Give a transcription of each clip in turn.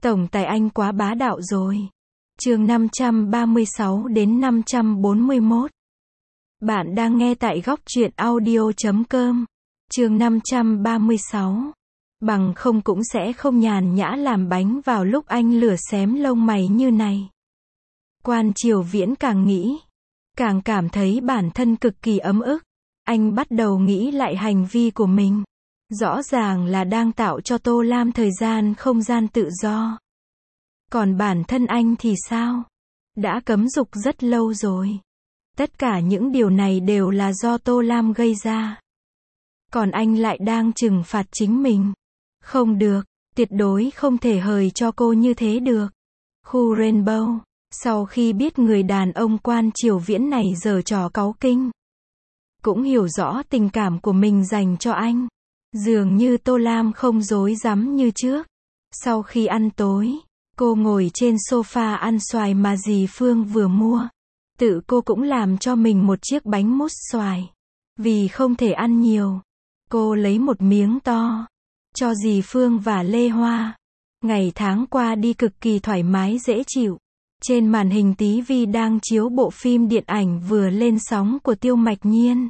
Tổng tài anh quá bá đạo rồi. Chương 536 đến 541. Bạn đang nghe tại góc truyện audio.com. Chương 536. Bằng không cũng sẽ không nhàn nhã làm bánh vào lúc anh lửa xém lông mày như này. Quan Triều Viễn càng nghĩ, càng cảm thấy bản thân cực kỳ ấm ức. Anh bắt đầu nghĩ lại hành vi của mình. Rõ ràng là đang tạo cho Tô Lam thời gian không gian tự do. Còn bản thân anh thì sao? Đã cấm dục rất lâu rồi. Tất cả những điều này đều là do Tô Lam gây ra. Còn anh lại đang trừng phạt chính mình. Không được, tuyệt đối không thể hời cho cô như thế được. Khu Rainbow, sau khi biết người đàn ông Quan Triều Viễn này giở trò cáu kinh, cũng hiểu rõ tình cảm của mình dành cho anh, dường như Tô Lam không dối rắm như trước. Sau khi ăn tối, cô ngồi trên sofa ăn xoài mà dì Phương vừa mua. Tự cô cũng làm cho mình một chiếc bánh mousse xoài. Vì không thể ăn nhiều, cô lấy một miếng to, cho dì Phương và Lê Hoa. Ngày tháng qua đi cực kỳ thoải mái dễ chịu. Trên màn hình TV đang chiếu bộ phim điện ảnh vừa lên sóng của Tiêu Mạch Nhiên.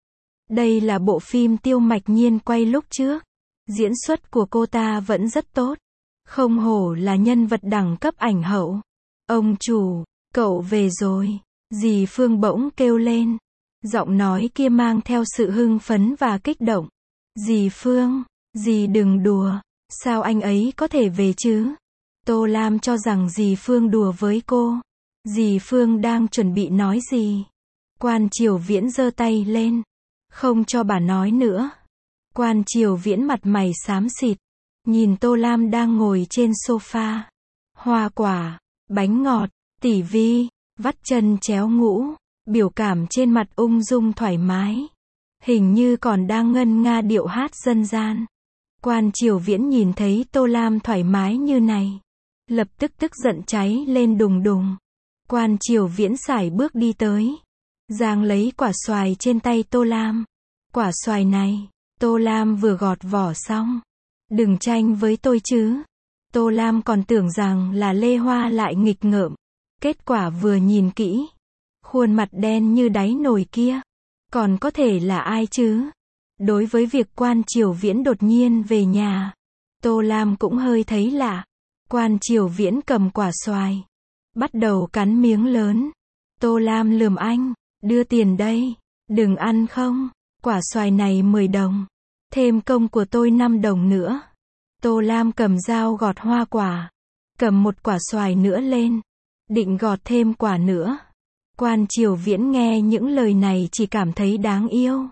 Đây là bộ phim Tiêu Mạch Nhiên quay lúc trước. Diễn xuất của cô ta vẫn rất tốt. Không hổ là nhân vật đẳng cấp ảnh hậu. Ông chủ, cậu về rồi. Dì Phương bỗng kêu lên. Giọng nói kia mang theo sự hưng phấn và kích động. Dì Phương, dì đừng đùa. Sao anh ấy có thể về chứ? Tô Lam cho rằng dì Phương đùa với cô. Dì Phương đang chuẩn bị nói gì? Quan Triều Viễn giơ tay lên. Không cho bà nói nữa. Quan Triều Viễn mặt mày xám xịt. Nhìn Tô Lam đang ngồi trên sofa. Hoa quả, bánh ngọt, tỉ vi, vắt chân chéo ngũ. Biểu cảm trên mặt ung dung thoải mái. Hình như còn đang ngân nga điệu hát dân gian. Quan Triều Viễn nhìn thấy Tô Lam thoải mái như này. Lập tức tức giận cháy lên đùng đùng. Quan Triều Viễn sải bước đi tới. Giang lấy quả xoài trên tay Tô Lam. Quả xoài này, Tô Lam vừa gọt vỏ xong. Đừng tranh với tôi chứ. Tô Lam còn tưởng rằng là Lê Hoa lại nghịch ngợm. Kết quả vừa nhìn kỹ. Khuôn mặt đen như đáy nồi kia. Còn có thể là ai chứ? Đối với việc Quan Triều Viễn đột nhiên về nhà, Tô Lam cũng hơi thấy lạ. Quan Triều Viễn cầm quả xoài, bắt đầu cắn miếng lớn. Tô Lam lườm anh, đưa tiền đây, đừng ăn không? Quả xoài này 10 đồng, thêm công của tôi 5 đồng nữa. Tô Lam cầm dao gọt hoa quả, cầm một quả xoài nữa lên, định gọt thêm quả nữa. Quan Triều Viễn nghe những lời này chỉ cảm thấy đáng yêu.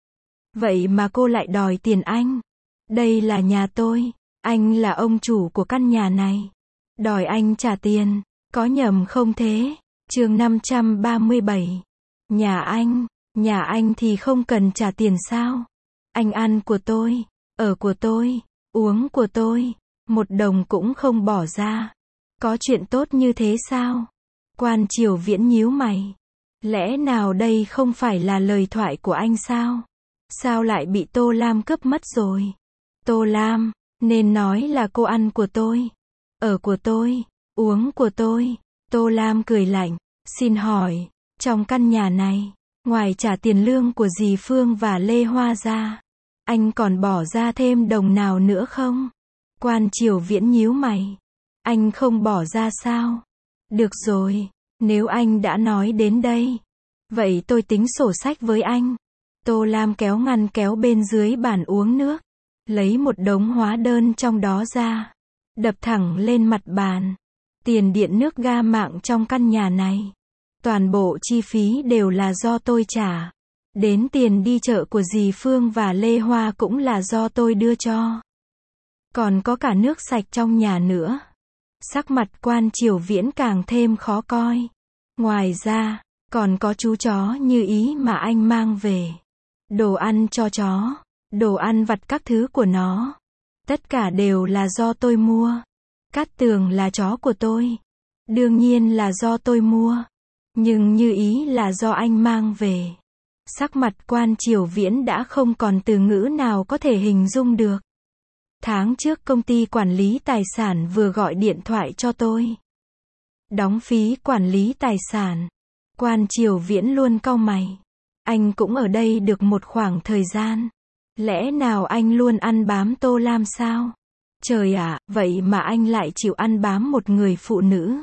Vậy mà cô lại đòi tiền anh. Đây là nhà tôi, anh là ông chủ của căn nhà này. Đòi anh trả tiền, có nhầm không thế? Chương 537. Nhà anh thì không cần trả tiền sao? Anh ăn của tôi, ở của tôi, uống của tôi, 1 đồng cũng không bỏ ra. Có chuyện tốt như thế sao? Quan Triều Viễn nhíu mày. Lẽ nào đây không phải là lời thoại của anh sao? Sao lại bị Tô Lam cướp mất rồi? Tô Lam, nên nói là cô ăn của tôi, ở của tôi, uống của tôi. Tô Lam cười lạnh. Xin hỏi, trong căn nhà này, ngoài trả tiền lương của dì Phương và Lê Hoa ra, anh còn bỏ ra thêm đồng nào nữa không? Quan Triều Viễn nhíu mày. Anh không bỏ ra sao? Được rồi, nếu anh đã nói đến đây, vậy tôi tính sổ sách với anh. Tô Lam kéo ngăn kéo bên dưới bàn uống nước, lấy một đống hóa đơn trong đó ra, đập thẳng lên mặt bàn. Tiền điện nước ga mạng trong căn nhà này, toàn bộ chi phí đều là do tôi trả. Đến tiền đi chợ của dì Phương và Lê Hoa cũng là do tôi đưa cho. Còn có cả nước sạch trong nhà nữa. Sắc mặt Quan Triều Viễn càng thêm khó coi. Ngoài ra, còn có chú chó Như Ý mà anh mang về. Đồ ăn cho chó, đồ ăn vặt các thứ của nó. Tất cả đều là do tôi mua. Cát Tường là chó của tôi. Đương nhiên là do tôi mua. Nhưng Như Ý là do anh mang về. Sắc mặt Quan Triều Viễn đã không còn từ ngữ nào có thể hình dung được. Tháng trước công ty quản lý tài sản vừa gọi điện thoại cho tôi. Đóng phí quản lý tài sản. Quan Triều Viễn luôn cau mày. Anh cũng ở đây được một khoảng thời gian. Lẽ nào anh luôn ăn bám Tô Lam sao? Trời ạ, vậy mà anh lại chịu ăn bám một người phụ nữ.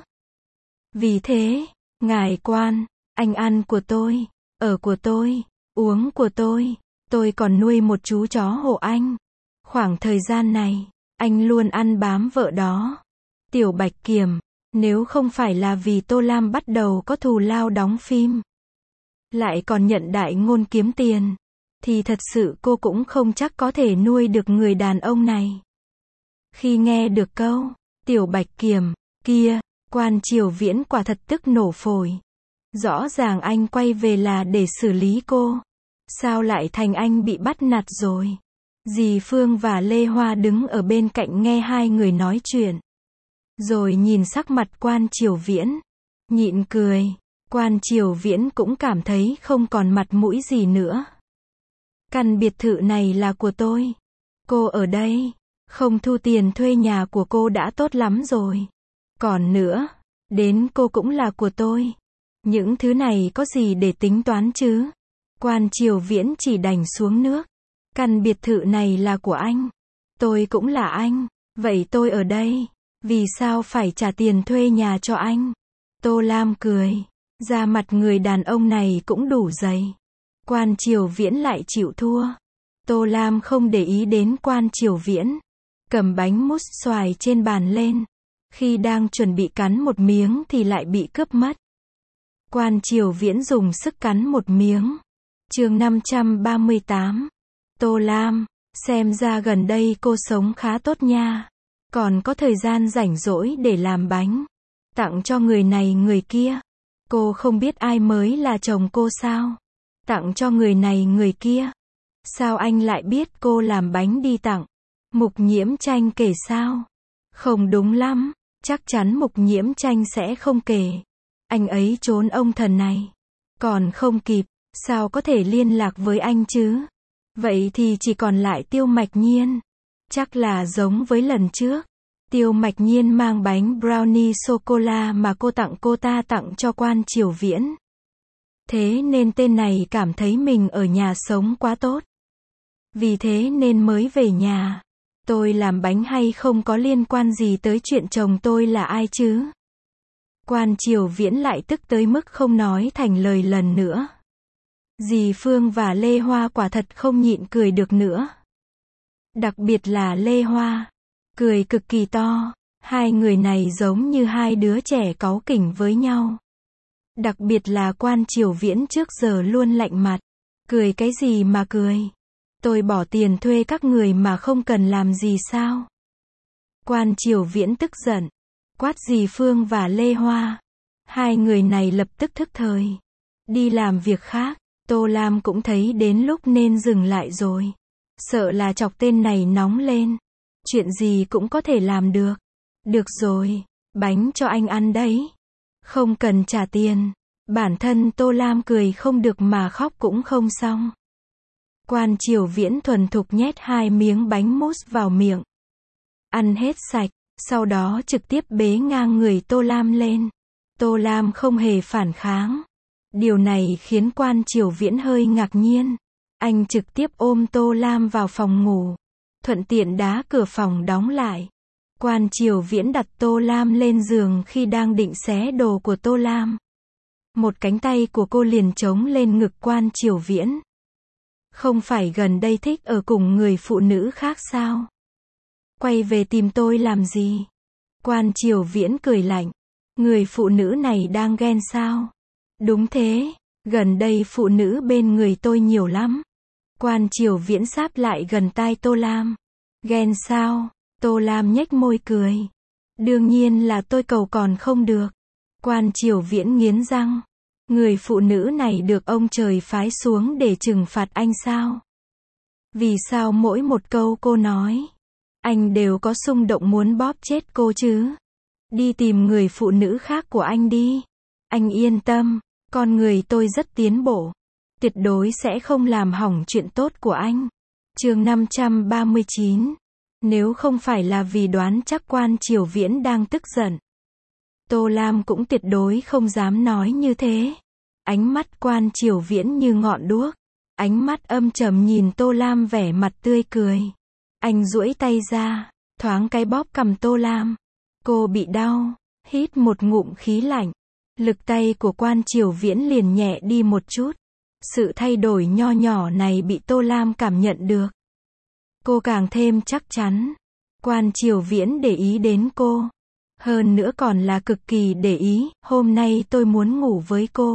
Vì thế, ngài Quan, anh ăn của tôi, ở của tôi, uống của tôi còn nuôi một chú chó hộ anh. Khoảng thời gian này, anh luôn ăn bám vợ đó. Tiểu Bạch Kiểm, nếu không phải là vì Tô Lam bắt đầu có thù lao đóng phim, lại còn nhận đại ngôn kiếm tiền, thì thật sự cô cũng không chắc có thể nuôi được người đàn ông này. Khi nghe được câu, Tiểu Bạch Kiểm, kia, Quan Triều Viễn quả thật tức nổ phổi. Rõ ràng anh quay về là để xử lý cô. Sao lại thành anh bị bắt nạt rồi? Dì Phương và Lê Hoa đứng ở bên cạnh nghe hai người nói chuyện. Rồi nhìn sắc mặt Quan Triều Viễn. Nhịn cười. Quan Triều Viễn cũng cảm thấy không còn mặt mũi gì nữa. Căn biệt thự này là của tôi. Cô ở đây. Không thu tiền thuê nhà của cô đã tốt lắm rồi. Còn nữa, đến cô cũng là của tôi. Những thứ này có gì để tính toán chứ? Quan Triều Viễn chỉ đành xuống nước. Căn biệt thự này là của anh. Tôi cũng là anh. Vậy tôi ở đây. Vì sao phải trả tiền thuê nhà cho anh? Tô Lam cười. Da mặt người đàn ông này cũng đủ dày. Quan Triều Viễn lại chịu thua. Tô Lam không để ý đến Quan Triều Viễn. Cầm bánh mousse xoài trên bàn lên. Khi đang chuẩn bị cắn một miếng thì lại bị cướp mất. Quan Triều Viễn dùng sức cắn một miếng. Chương 538. Tô Lam, xem ra gần đây cô sống khá tốt nha. Còn có thời gian rảnh rỗi để làm bánh. Tặng cho người này người kia. Cô không biết ai mới là chồng cô sao? Tặng cho người này người kia. Sao anh lại biết cô làm bánh đi tặng? Mục Nhiễm Tranh kể sao? Không đúng lắm. Chắc chắn Mục Nhiễm Tranh sẽ không kể. Anh ấy trốn ông thần này. Còn không kịp. Sao có thể liên lạc với anh chứ? Vậy thì chỉ còn lại Tiêu Mạch Nhiên. Chắc là giống với lần trước. Tiêu Mạch Nhiên mang bánh brownie sô-cô-la mà cô ta tặng cho Quan Triều Viễn. Thế nên tên này cảm thấy mình ở nhà sống quá tốt. Vì thế nên mới về nhà. Tôi làm bánh hay không có liên quan gì tới chuyện chồng tôi là ai chứ? Quan Triều Viễn lại tức tới mức không nói thành lời lần nữa. Dì Phương và Lê Hoa quả thật không nhịn cười được nữa. Đặc biệt là Lê Hoa. Cười cực kỳ to. Hai người này giống như hai đứa trẻ cáu kỉnh với nhau. Đặc biệt là Quan Triều Viễn trước giờ luôn lạnh mặt. Cười cái gì mà cười? Tôi bỏ tiền thuê các người mà không cần làm gì sao? Quan Triều Viễn tức giận. Quát dì Phương và Lê Hoa. Hai người này lập tức thức thời. Đi làm việc khác. Tô Lam cũng thấy đến lúc nên dừng lại rồi. Sợ là chọc tên này nóng lên. Chuyện gì cũng có thể làm được. Được rồi, bánh cho anh ăn đấy. Không cần trả tiền. Bản thân Tô Lam cười không được mà khóc cũng không xong. Quan Triều Viễn thuần thục nhét 2 miếng bánh mousse vào miệng. Ăn hết sạch, sau đó trực tiếp bế ngang người Tô Lam lên. Tô Lam không hề phản kháng. Điều này khiến Quan Triều Viễn hơi ngạc nhiên. Anh trực tiếp ôm Tô Lam vào phòng ngủ. Thuận tiện đá cửa phòng đóng lại. Quan Triều Viễn đặt Tô Lam lên giường khi đang định xé đồ của Tô Lam. Một cánh tay của cô liền chống lên ngực Quan Triều Viễn. Không phải gần đây thích ở cùng người phụ nữ khác sao? Quay về tìm tôi làm gì? Quan Triều Viễn cười lạnh. Người phụ nữ này đang ghen sao? Đúng thế, gần đây phụ nữ bên người tôi nhiều lắm. Quan Triều Viễn sáp lại gần tai Tô Lam. Ghen sao? Tô Lam nhếch môi cười. Đương nhiên là tôi cầu còn không được. Quan Triều Viễn nghiến răng. Người phụ nữ này được ông trời phái xuống để trừng phạt anh sao? Vì sao mỗi một câu cô nói, anh đều có xung động muốn bóp chết cô chứ? Đi tìm người phụ nữ khác của anh đi. Anh yên tâm, con người tôi rất tiến bộ. Tuyệt đối sẽ không làm hỏng chuyện tốt của anh. Chương 539. Nếu không phải là vì đoán chắc Quan Triều Viễn đang tức giận, Tô Lam cũng tuyệt đối không dám nói như thế. Ánh mắt Quan Triều Viễn như ngọn đuốc. Ánh mắt âm trầm nhìn Tô Lam vẻ mặt tươi cười. Anh duỗi tay ra, thoáng cái bóp cằm Tô Lam. Cô bị đau, hít một ngụm khí lạnh. Lực tay của Quan Triều Viễn liền nhẹ đi một chút. Sự thay đổi nho nhỏ này bị Tô Lam cảm nhận được. Cô càng thêm chắc chắn. Quan Triều Viễn để ý đến cô. Hơn nữa còn là cực kỳ để ý, hôm nay tôi muốn ngủ với cô.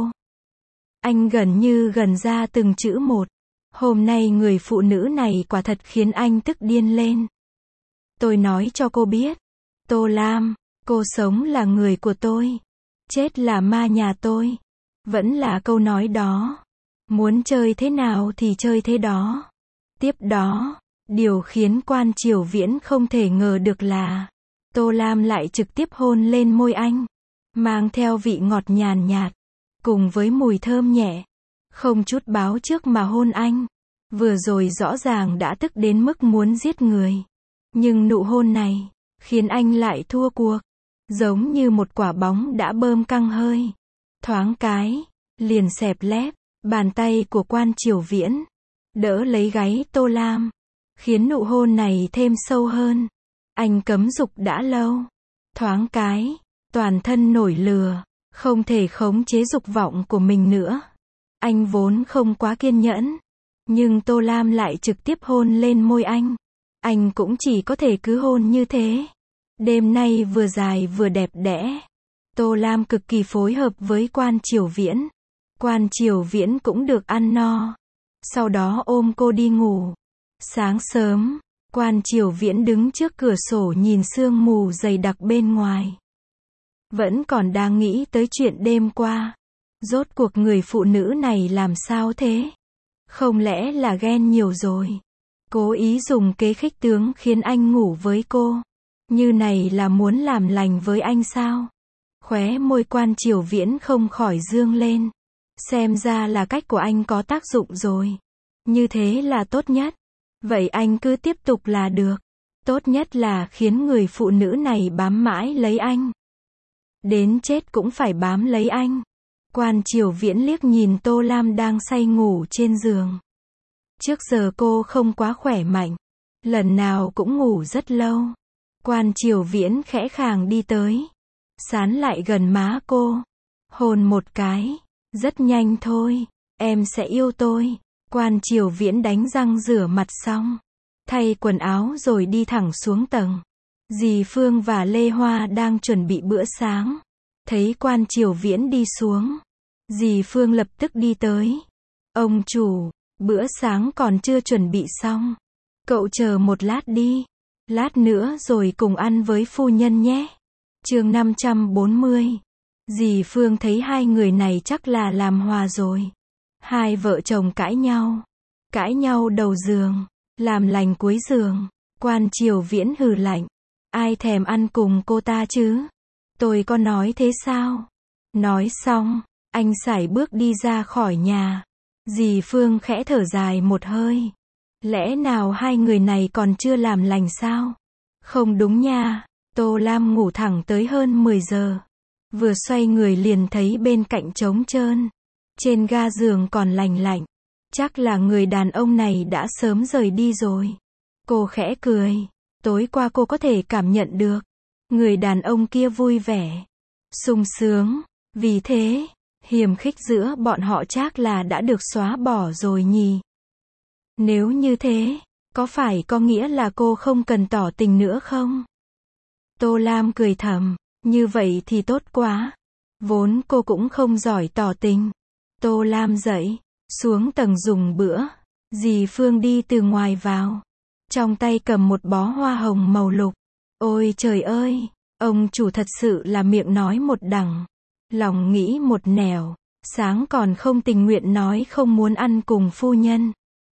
Anh gần như gần ra từng chữ một. Hôm nay người phụ nữ này quả thật khiến anh tức điên lên. Tôi nói cho cô biết. Tô Lam, cô sống là người của tôi. Chết là ma nhà tôi. Vẫn là câu nói đó. Muốn chơi thế nào thì chơi thế đó. Tiếp đó, điều khiến Quan Triều Viễn không thể ngờ được là Tô Lam lại trực tiếp hôn lên môi anh. Mang theo vị ngọt nhàn nhạt. Cùng với mùi thơm nhẹ. Không chút báo trước mà hôn anh. Vừa rồi rõ ràng đã tức đến mức muốn giết người. Nhưng nụ hôn này khiến anh lại thua cuộc. Giống như một quả bóng đã bơm căng hơi. Thoáng cái liền xẹp lép. Bàn tay của Quan Triều Viễn đỡ lấy gáy Tô Lam, khiến nụ hôn này thêm sâu hơn. Anh cấm dục đã lâu. Thoáng cái toàn thân nổi lửa, không thể khống chế dục vọng của mình nữa. Anh vốn không quá kiên nhẫn, nhưng Tô Lam lại trực tiếp hôn lên môi anh. Anh cũng chỉ có thể cứ hôn như thế. Đêm nay vừa dài vừa đẹp đẽ. Tô Lam cực kỳ phối hợp với Quan Triều Viễn. Quan Triều Viễn cũng được ăn no. Sau đó ôm cô đi ngủ. Sáng sớm, Quan Triều Viễn đứng trước cửa sổ nhìn sương mù dày đặc bên ngoài. Vẫn còn đang nghĩ tới chuyện đêm qua. Rốt cuộc người phụ nữ này làm sao thế? Không lẽ là ghen nhiều rồi? Cố ý dùng kế khích tướng khiến anh ngủ với cô. Như này là muốn làm lành với anh sao? Khóe môi Quan Triều Viễn không khỏi dương lên. Xem ra là cách của anh có tác dụng rồi. Như thế là tốt nhất. Vậy anh cứ tiếp tục là được. Tốt nhất là khiến người phụ nữ này bám mãi lấy anh. Đến chết cũng phải bám lấy anh. Quan Triều Viễn liếc nhìn Tô Lam đang say ngủ trên giường. Trước giờ cô không quá khỏe mạnh. Lần nào cũng ngủ rất lâu. Quan Triều Viễn khẽ khàng đi tới. Sán lại gần má cô. Hôn một cái. Rất nhanh thôi. Em sẽ yêu tôi. Quan Triều Viễn đánh răng rửa mặt xong. Thay quần áo rồi đi thẳng xuống tầng. Dì Phương và Lê Hoa đang chuẩn bị bữa sáng. Thấy Quan Triều Viễn đi xuống. Dì Phương lập tức đi tới. Ông chủ, bữa sáng còn chưa chuẩn bị xong. Cậu chờ một lát đi. Lát nữa rồi cùng ăn với phu nhân nhé. Chương 540. Dì Phương thấy hai người này chắc là làm hòa rồi. Hai vợ chồng cãi nhau. Cãi nhau đầu giường. Làm lành cuối giường. Quan Triều Viễn hừ lạnh. Ai thèm ăn cùng cô ta chứ? Tôi có nói thế sao? Nói xong, anh sải bước đi ra khỏi nhà. Dì Phương khẽ thở dài một hơi. Lẽ nào hai người này còn chưa làm lành sao? Không đúng nha. Tô Lam ngủ thẳng tới hơn 10 giờ. Vừa xoay người liền thấy bên cạnh trống trơn. Trên ga giường còn lành lạnh. Chắc là người đàn ông này đã sớm rời đi rồi. Cô khẽ cười. Tối qua cô có thể cảm nhận được. Người đàn ông kia vui vẻ. Sung sướng. Vì thế, hiềm khích giữa bọn họ chắc là đã được xóa bỏ rồi nhỉ. Nếu như thế, có phải có nghĩa là cô không cần tỏ tình nữa không? Tô Lam cười thầm. Như vậy thì tốt quá. Vốn cô cũng không giỏi tỏ tình. Tô Lam dậy, xuống tầng dùng bữa. Dì Phương đi từ ngoài vào. Trong tay cầm một bó hoa hồng màu lục. Ôi trời ơi, ông chủ thật sự là miệng nói một đằng, lòng nghĩ một nẻo. Sáng còn không tình nguyện nói không muốn ăn cùng phu nhân.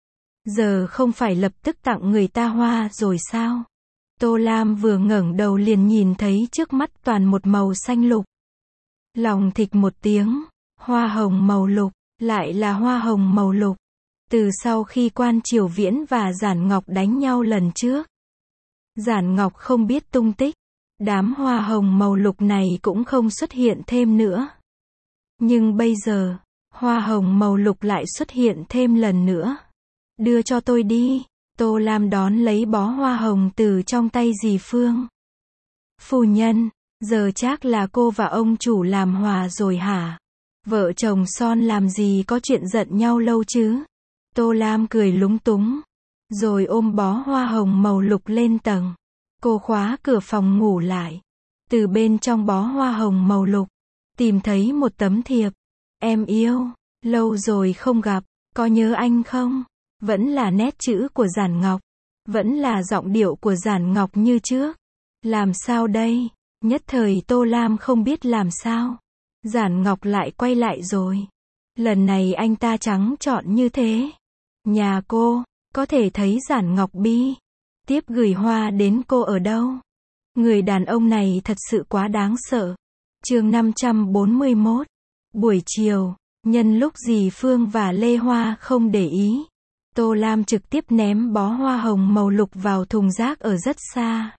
Giờ không phải lập tức tặng người ta hoa rồi sao? Tô Lam vừa ngẩng đầu liền nhìn thấy trước mắt toàn một màu xanh lục. Lòng thịch một tiếng, hoa hồng màu lục, lại là hoa hồng màu lục. Từ sau khi Quan Triều Viễn và Giản Ngọc đánh nhau lần trước, Giản Ngọc không biết tung tích. Đám hoa hồng màu lục này cũng không xuất hiện thêm nữa. Nhưng bây giờ, hoa hồng màu lục lại xuất hiện thêm lần nữa. Đưa cho tôi đi. Tô Lam đón lấy bó hoa hồng từ trong tay dì Phương. Phu nhân, giờ chắc là cô và ông chủ làm hòa rồi hả? Vợ chồng son làm gì có chuyện giận nhau lâu chứ? Tô Lam cười lúng túng. Rồi ôm bó hoa hồng màu lục lên tầng. Cô khóa cửa phòng ngủ lại. Từ bên trong bó hoa hồng màu lục, tìm thấy một tấm thiệp. Em yêu, lâu rồi không gặp, có nhớ anh không? Vẫn là nét chữ của Giản Ngọc. Vẫn là giọng điệu của Giản Ngọc như trước. Làm sao đây? Nhất thời Tô Lam không biết làm sao. Giản Ngọc lại quay lại rồi. Lần này anh ta trắng trọn như thế. Nhà cô, có thể thấy Giản Ngọc Bi tiếp gửi hoa đến cô ở đâu? Người đàn ông này thật sự quá đáng sợ. Chương 541. Buổi chiều, nhân lúc dì Phương và Lê Hoa không để ý, Tô Lam trực tiếp ném bó hoa hồng màu lục vào thùng rác ở rất xa.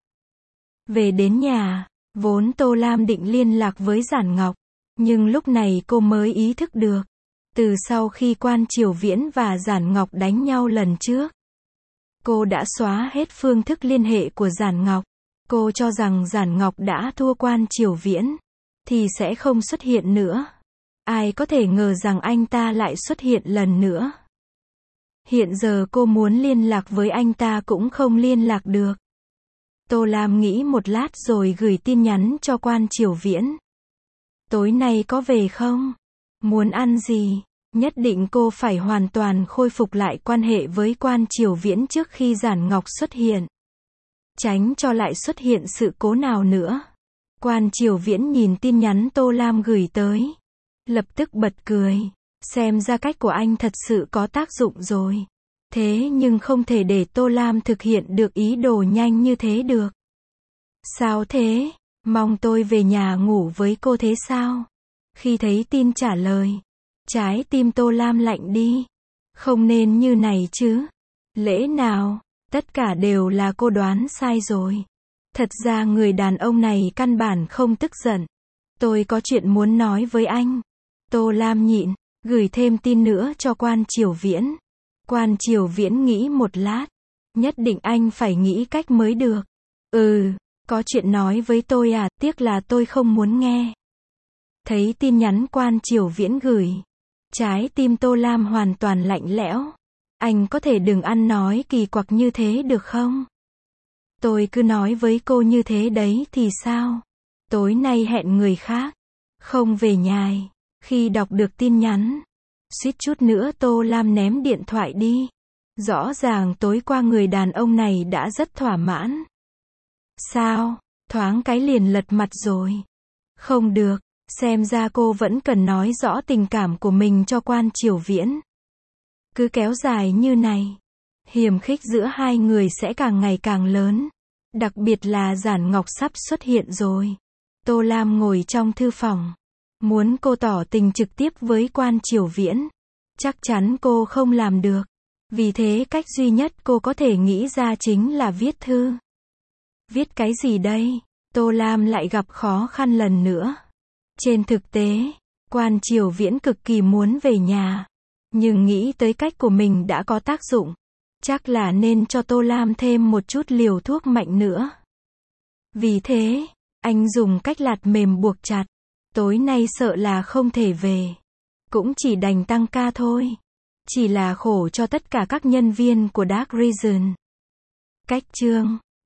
Về đến nhà, vốn Tô Lam định liên lạc với Giản Ngọc, nhưng lúc này cô mới ý thức được. Từ sau khi Quan Triều Viễn và Giản Ngọc đánh nhau lần trước, cô đã xóa hết phương thức liên hệ của Giản Ngọc. Cô cho rằng Giản Ngọc đã thua Quan Triều Viễn, thì sẽ không xuất hiện nữa. Ai có thể ngờ rằng anh ta lại xuất hiện lần nữa. Hiện giờ cô muốn liên lạc với anh ta cũng không liên lạc được. Tô Lam nghĩ một lát rồi gửi tin nhắn cho Quan Triều Viễn. Tối nay có về không? Muốn ăn gì? Nhất định cô phải hoàn toàn khôi phục lại quan hệ với Quan Triều Viễn trước khi Giản Ngọc xuất hiện. Tránh cho lại xuất hiện sự cố nào nữa. Quan Triều Viễn nhìn tin nhắn Tô Lam gửi tới. Lập tức bật cười. Xem ra cách của anh thật sự có tác dụng rồi. Thế nhưng không thể để Tô Lam thực hiện được ý đồ nhanh như thế được. Sao thế? Mong tôi về nhà ngủ với cô thế sao? Khi thấy tin trả lời, trái tim Tô Lam lạnh đi. Không nên như này chứ. Lẽ nào, tất cả đều là cô đoán sai rồi. Thật ra người đàn ông này căn bản không tức giận. Tôi có chuyện muốn nói với anh. Tô Lam nhịn, gửi thêm tin nữa cho Quan Triều Viễn. Quan Triều Viễn nghĩ một lát. Nhất định anh phải nghĩ cách mới được. Có chuyện nói với tôi à, tiếc là tôi không muốn nghe. Thấy tin nhắn Quan Triều Viễn gửi, trái tim Tô Lam hoàn toàn lạnh lẽo. Anh có thể đừng ăn nói kỳ quặc như thế được không? Tôi cứ nói với cô như thế đấy thì sao? Tối nay hẹn người khác, không về nhà. Khi đọc được tin nhắn, suýt chút nữa Tô Lam ném điện thoại đi. Rõ ràng tối qua người đàn ông này đã rất thỏa mãn. Sao? Thoáng cái liền lật mặt rồi. Không được, xem ra cô vẫn cần nói rõ tình cảm của mình cho Quan Triều Viễn. Cứ kéo dài như này, hiềm khích giữa hai người sẽ càng ngày càng lớn. Đặc biệt là Giản Ngọc sắp xuất hiện rồi. Tô Lam ngồi trong thư phòng. Muốn cô tỏ tình trực tiếp với Quan Triều Viễn, chắc chắn cô không làm được. Vì thế cách duy nhất cô có thể nghĩ ra chính là viết thư. Viết cái gì đây? Tô Lam lại gặp khó khăn lần nữa. Trên thực tế, Quan Triều Viễn cực kỳ muốn về nhà. Nhưng nghĩ tới cách của mình đã có tác dụng. Chắc là nên cho Tô Lam thêm một chút liều thuốc mạnh nữa. Vì thế, anh dùng cách lạt mềm buộc chặt. Tối nay sợ là không thể về. Cũng chỉ đành tăng ca thôi. Chỉ là khổ cho tất cả các nhân viên của Dark Region. Cách chương